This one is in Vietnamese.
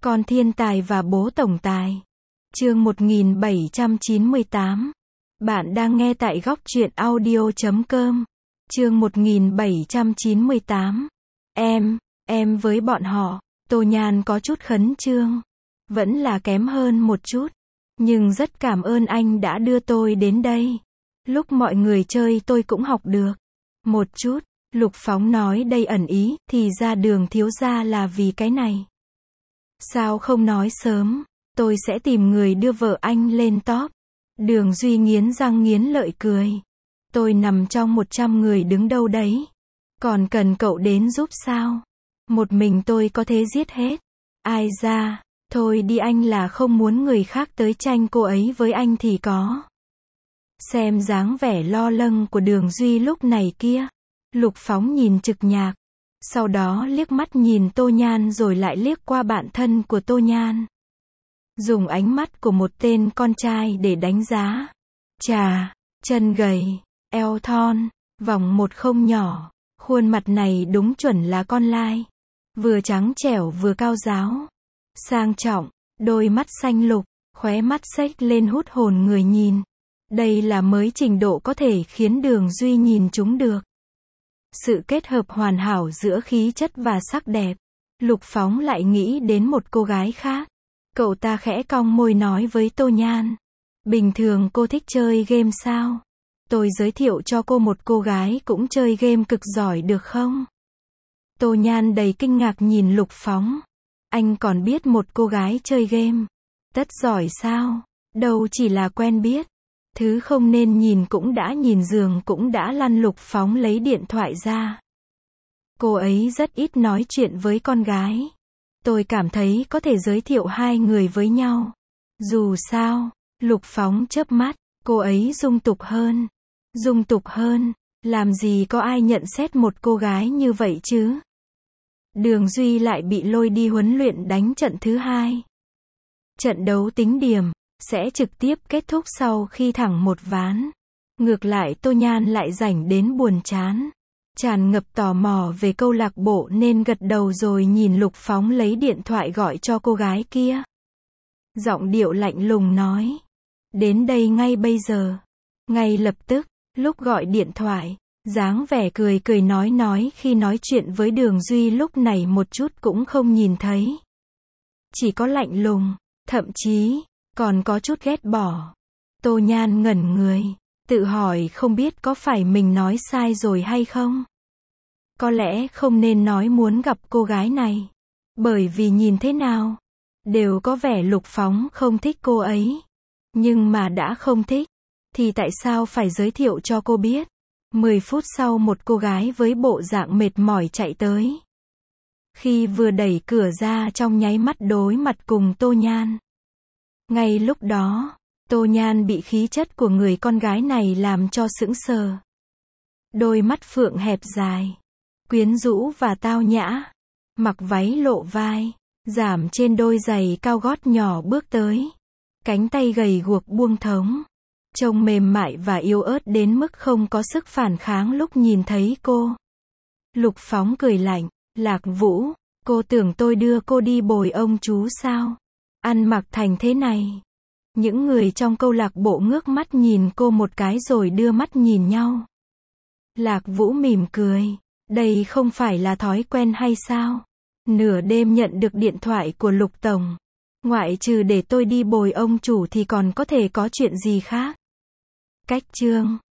Con thiên tài và bố tổng tài. Chương 1798. Bạn đang nghe tại góc truyện audio.com. Chương 1798. Em với bọn họ. Tô Nhan có chút khẩn trương. Vẫn là kém hơn một chút. Nhưng rất cảm ơn anh đã đưa tôi đến đây. Lúc mọi người chơi tôi cũng học được một chút. Lục Phóng nói đầy ẩn ý, thì ra Đường thiếu gia là vì cái này. Sao không nói sớm, tôi sẽ tìm người đưa vợ anh lên top. Đường Duy nghiến răng nghiến lợi cười. Tôi nằm trong 100 người đứng đâu đấy. Còn cần cậu đến giúp sao? Một mình tôi có thể giết hết. Ai ra, thôi đi, anh là không muốn người khác tới tranh cô ấy với anh thì có. Xem dáng vẻ lo lắng của Đường Duy lúc này kia. Lục Phóng nhìn Trực Nhạc. Sau đó liếc mắt nhìn Tô Nhan rồi lại liếc qua bạn thân của Tô Nhan. Dùng ánh mắt của một tên con trai để đánh giá. Chà, chân gầy, eo thon, vòng một không nhỏ. Khuôn mặt này đúng chuẩn là con lai. Vừa trắng trẻo vừa cao ráo. Sang trọng, đôi mắt xanh lục, khóe mắt xếch lên hút hồn người nhìn. Đây là mới trình độ có thể khiến Đường Duy nhìn chúng được. Sự kết hợp hoàn hảo giữa khí chất và sắc đẹp. Lục Phóng lại nghĩ đến một cô gái khác. Cậu ta khẽ cong môi nói với Tô Nhan. Bình thường cô thích chơi game sao? Tôi giới thiệu cho cô một cô gái cũng chơi game cực giỏi được không? Tô Nhan đầy kinh ngạc nhìn Lục Phóng. Anh còn biết một cô gái chơi game. Tất giỏi sao? Đâu chỉ là quen biết. Thứ không nên nhìn cũng đã nhìn, giường cũng đã lăn. Lục Phóng lấy điện thoại ra. Cô ấy rất ít nói chuyện với con gái. Tôi cảm thấy có thể giới thiệu hai người với nhau. Dù sao, Lục Phóng chớp mắt, cô ấy dung tục hơn. Dung tục hơn, làm gì có ai nhận xét một cô gái như vậy chứ? Đường Duy lại bị lôi đi huấn luyện đánh trận thứ hai. Trận đấu tính điểm sẽ trực tiếp kết thúc sau khi thẳng một ván. Ngược lại Tô Nhan lại rảnh đến buồn chán. Tràn ngập tò mò về câu lạc bộ nên gật đầu rồi nhìn Lục Phóng lấy điện thoại gọi cho cô gái kia. Giọng điệu lạnh lùng nói. Đến đây ngay bây giờ. Ngay lập tức, lúc gọi điện thoại, dáng vẻ cười cười nói khi nói chuyện với Đường Duy lúc này một chút cũng không nhìn thấy. Chỉ có lạnh lùng, thậm chí còn có chút ghét bỏ. Tô Nhan ngẩn người, tự hỏi không biết có phải mình nói sai rồi hay không. Có lẽ không nên nói muốn gặp cô gái này. Bởi vì nhìn thế nào, đều có vẻ Lục Phóng không thích cô ấy. Nhưng mà đã không thích, thì tại sao phải giới thiệu cho cô biết. 10 phút sau một cô gái với bộ dạng mệt mỏi chạy tới. Khi vừa đẩy cửa ra trong nháy mắt đối mặt cùng Tô Nhan. Ngay lúc đó, Tô Nhan bị khí chất của người con gái này làm cho sững sờ. Đôi mắt phượng hẹp dài, quyến rũ và tao nhã, mặc váy lộ vai, giảm trên đôi giày cao gót nhỏ bước tới. Cánh tay gầy guộc buông thõng, trông mềm mại và yếu ớt đến mức không có sức phản kháng lúc nhìn thấy cô. Lục Phóng cười lạnh, Lạc Vũ, cô tưởng tôi đưa cô đi bồi ông chú sao? Ăn mặc thành thế này. Những người trong câu lạc bộ ngước mắt nhìn cô một cái rồi đưa mắt nhìn nhau. Lạc Vũ mỉm cười. Đây không phải là thói quen hay sao? Nửa đêm nhận được điện thoại của Lục Tổng. Ngoại trừ để tôi đi bồi ông chủ thì còn có thể có chuyện gì khác? Cách chương